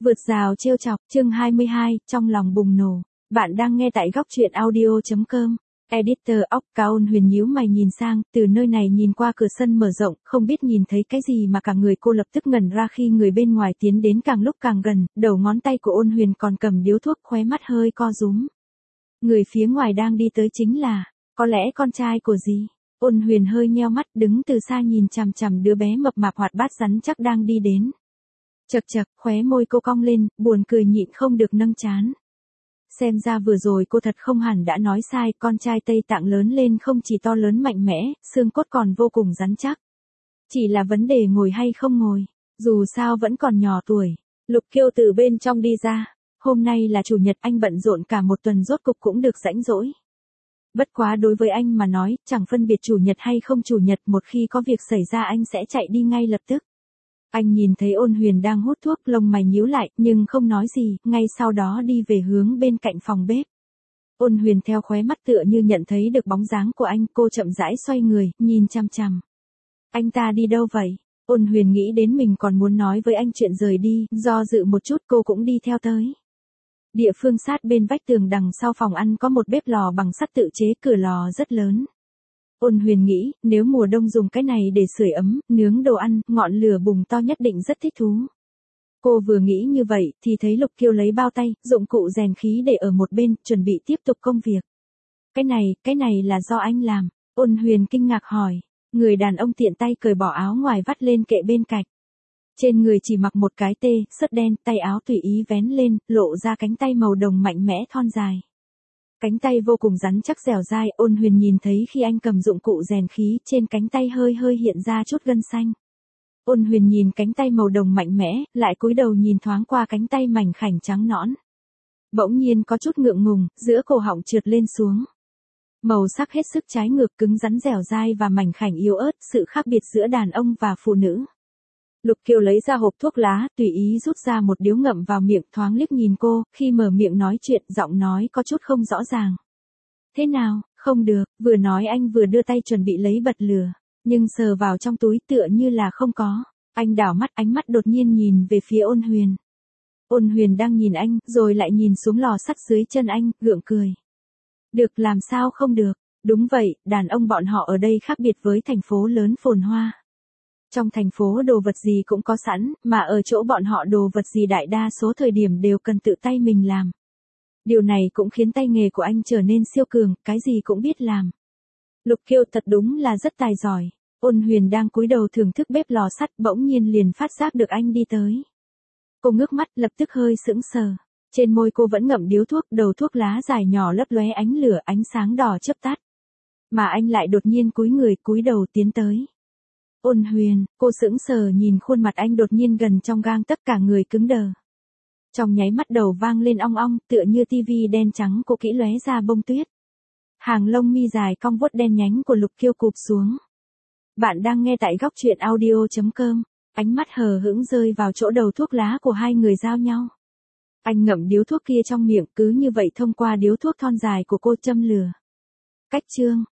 Vượt rào trêu chọc, chương 22, trong lòng bùng nổ. Bạn đang nghe tại góc truyện audio.com. Editor óc cao Ôn Huyền nhíu mày nhìn sang, từ nơi này nhìn qua cửa sân mở rộng, không biết nhìn thấy cái gì mà cả người cô lập tức ngẩn ra khi người bên ngoài tiến đến càng lúc càng gần, đầu ngón tay của Ôn Huyền còn cầm điếu thuốc, khóe mắt hơi co rúm. Người phía ngoài đang đi tới chính là, có lẽ con trai của dì. Ôn Huyền hơi nheo mắt đứng từ xa nhìn chằm chằm đứa bé mập mạp hoạt bát rắn chắc đang đi đến. Chậc chậc, khóe môi cô cong lên, buồn cười nhịn không được nâng trán. Xem ra vừa rồi cô thật không hẳn đã nói sai, con trai Tây Tạng lớn lên không chỉ to lớn mạnh mẽ, xương cốt còn vô cùng rắn chắc. Chỉ là vấn đề ngồi hay không ngồi, dù sao vẫn còn nhỏ tuổi. Lục Kiêu từ bên trong đi ra, hôm nay là chủ nhật, anh bận rộn cả một tuần rốt cục cũng được rảnh rỗi. Bất quá đối với anh mà nói, chẳng phân biệt chủ nhật hay không chủ nhật, một khi có việc xảy ra anh sẽ chạy đi ngay lập tức. Anh nhìn thấy Ôn Huyền đang hút thuốc, lông mày nhíu lại, nhưng không nói gì, ngay sau đó đi về hướng bên cạnh phòng bếp. Ôn Huyền theo khóe mắt tựa như nhận thấy được bóng dáng của anh, cô chậm rãi xoay người, nhìn chằm chằm. Anh ta đi đâu vậy? Ôn Huyền nghĩ đến mình còn muốn nói với anh chuyện rời đi, do dự một chút cô cũng đi theo tới. Địa phương sát bên vách tường đằng sau phòng ăn có một bếp lò bằng sắt tự chế, cửa lò rất lớn. Ôn Huyền nghĩ, nếu mùa đông dùng cái này để sưởi ấm, nướng đồ ăn, ngọn lửa bùng to nhất định rất thích thú. Cô vừa nghĩ như vậy, thì thấy Lục Kiêu lấy bao tay, dụng cụ rèn khí để ở một bên, chuẩn bị tiếp tục công việc. Cái này là do anh làm. Ôn Huyền kinh ngạc hỏi. Người đàn ông tiện tay cởi bỏ áo ngoài vắt lên kệ bên cạnh. Trên người chỉ mặc một cái sớt đen, tay áo tùy ý vén lên, lộ ra cánh tay màu đồng mạnh mẽ thon dài. Cánh tay vô cùng rắn chắc dẻo dai, Ôn Huyền nhìn thấy khi anh cầm dụng cụ rèn khí, trên cánh tay hơi hiện ra chút gân xanh. Ôn Huyền nhìn cánh tay màu đồng mạnh mẽ, lại cúi đầu nhìn thoáng qua cánh tay mảnh khảnh trắng nõn. Bỗng nhiên có chút ngượng ngùng, giữa cổ họng trượt lên xuống. Màu sắc hết sức trái ngược, cứng rắn dẻo dai và mảnh khảnh yếu ớt, sự khác biệt giữa đàn ông và phụ nữ. Lục Kiêu lấy ra hộp thuốc lá, tùy ý rút ra một điếu ngậm vào miệng, thoáng liếc nhìn cô, khi mở miệng nói chuyện, giọng nói có chút không rõ ràng. Thế nào, không được, vừa nói anh vừa đưa tay chuẩn bị lấy bật lửa, nhưng sờ vào trong túi tựa như là không có. Anh đảo mắt, ánh mắt đột nhiên nhìn về phía Ôn Huyền. Ôn Huyền đang nhìn anh, rồi lại nhìn xuống lò sắt dưới chân anh, gượng cười. Được, làm sao không được, đúng vậy, đàn ông bọn họ ở đây khác biệt với thành phố lớn phồn hoa. Trong thành phố đồ vật gì cũng có sẵn, mà ở chỗ bọn họ đồ vật gì đại đa số thời điểm đều cần tự tay mình làm. Điều này cũng khiến tay nghề của anh trở nên siêu cường, cái gì cũng biết làm. Lục Kiêu thật đúng là rất tài giỏi. Ôn Huyền đang cúi đầu thưởng thức bếp lò sắt, bỗng nhiên liền phát giác được anh đi tới. Cô ngước mắt, lập tức hơi sững sờ. Trên môi cô vẫn ngậm điếu thuốc, đầu thuốc lá dài nhỏ lấp lóe ánh lửa, ánh sáng đỏ chớp tắt. Mà anh lại đột nhiên cúi người, cúi đầu tiến tới. Ôn Huyền, cô sững sờ nhìn khuôn mặt anh đột nhiên gần trong gang tấc, cả người cứng đờ. Trong nháy mắt đầu vang lên ong ong, tựa như tivi đen trắng cô kỹ lóe ra bông tuyết. Hàng lông mi dài cong vuốt đen nhánh của Lục Kiêu cụp xuống. Bạn đang nghe tại góc truyện audio.com. Ánh mắt hờ hững rơi vào chỗ đầu thuốc lá của hai người giao nhau. Anh ngậm điếu thuốc kia trong miệng, cứ như vậy thông qua điếu thuốc thon dài của cô châm lửa. Cách chương.